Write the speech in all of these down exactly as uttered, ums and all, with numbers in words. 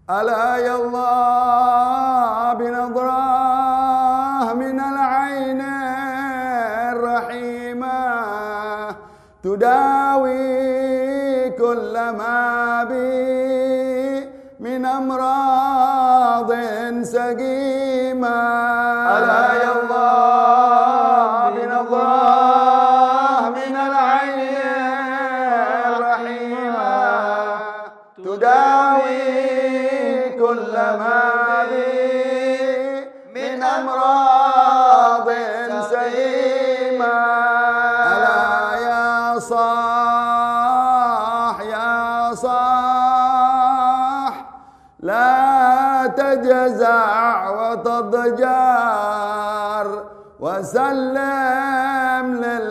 ألا يا الله بنظرة من العين الرحيمة تداوي كل ما بي من أمراض سقيمة. ألا يا الله بنظرة من العين الرحيمة تداوي كل ما بي من أمراض سقيمة. ألا يا صاح يا صاح لا تجزع وتضجر وسلم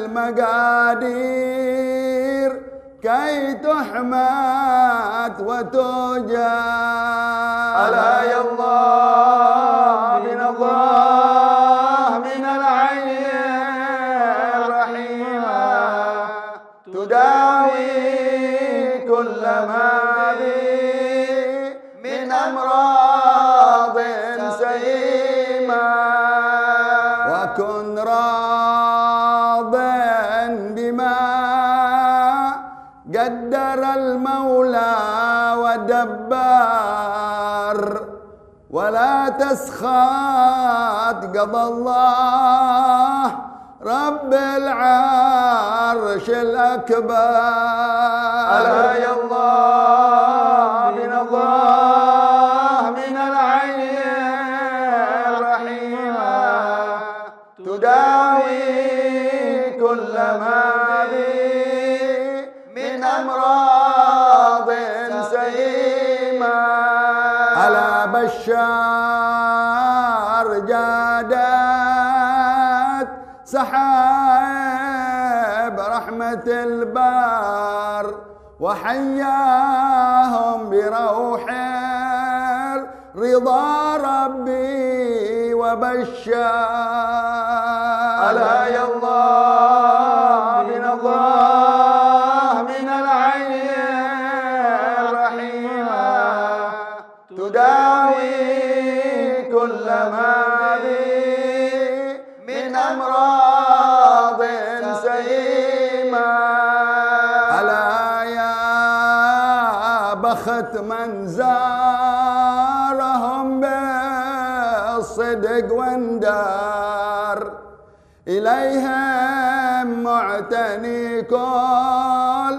للمقادير كي تحمد وتجار. ألا يا الله بنظرة من العين الرحيمة تداوي كل ما بي من أمراض سقيمة. وكن راضا بما قدر المولى ودبر ولا تسخط قضى الله رب العرش الأكبر. ألا يا الله بنظرة من العين الرحيمة تداوي كل ما بي من أمراض سقيمة. ألا بشار جادت سحاب رحمة البار وحياهم بروح رضا ربي وبشار. ألا يا الله بنظرة من العين الرحيمة تداوي كل ما بي من أمراض سقيمة. ألا يا بخت من زارهم بالصدق واندار إليهم معتني كل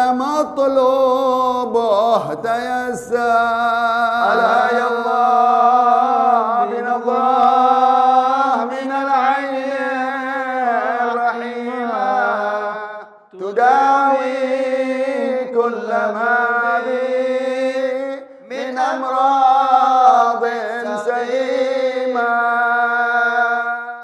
لمطلوبه تيسر. ألا يا الله بنظرة من العين الرحيمة تداوي كل ما بي من أمراض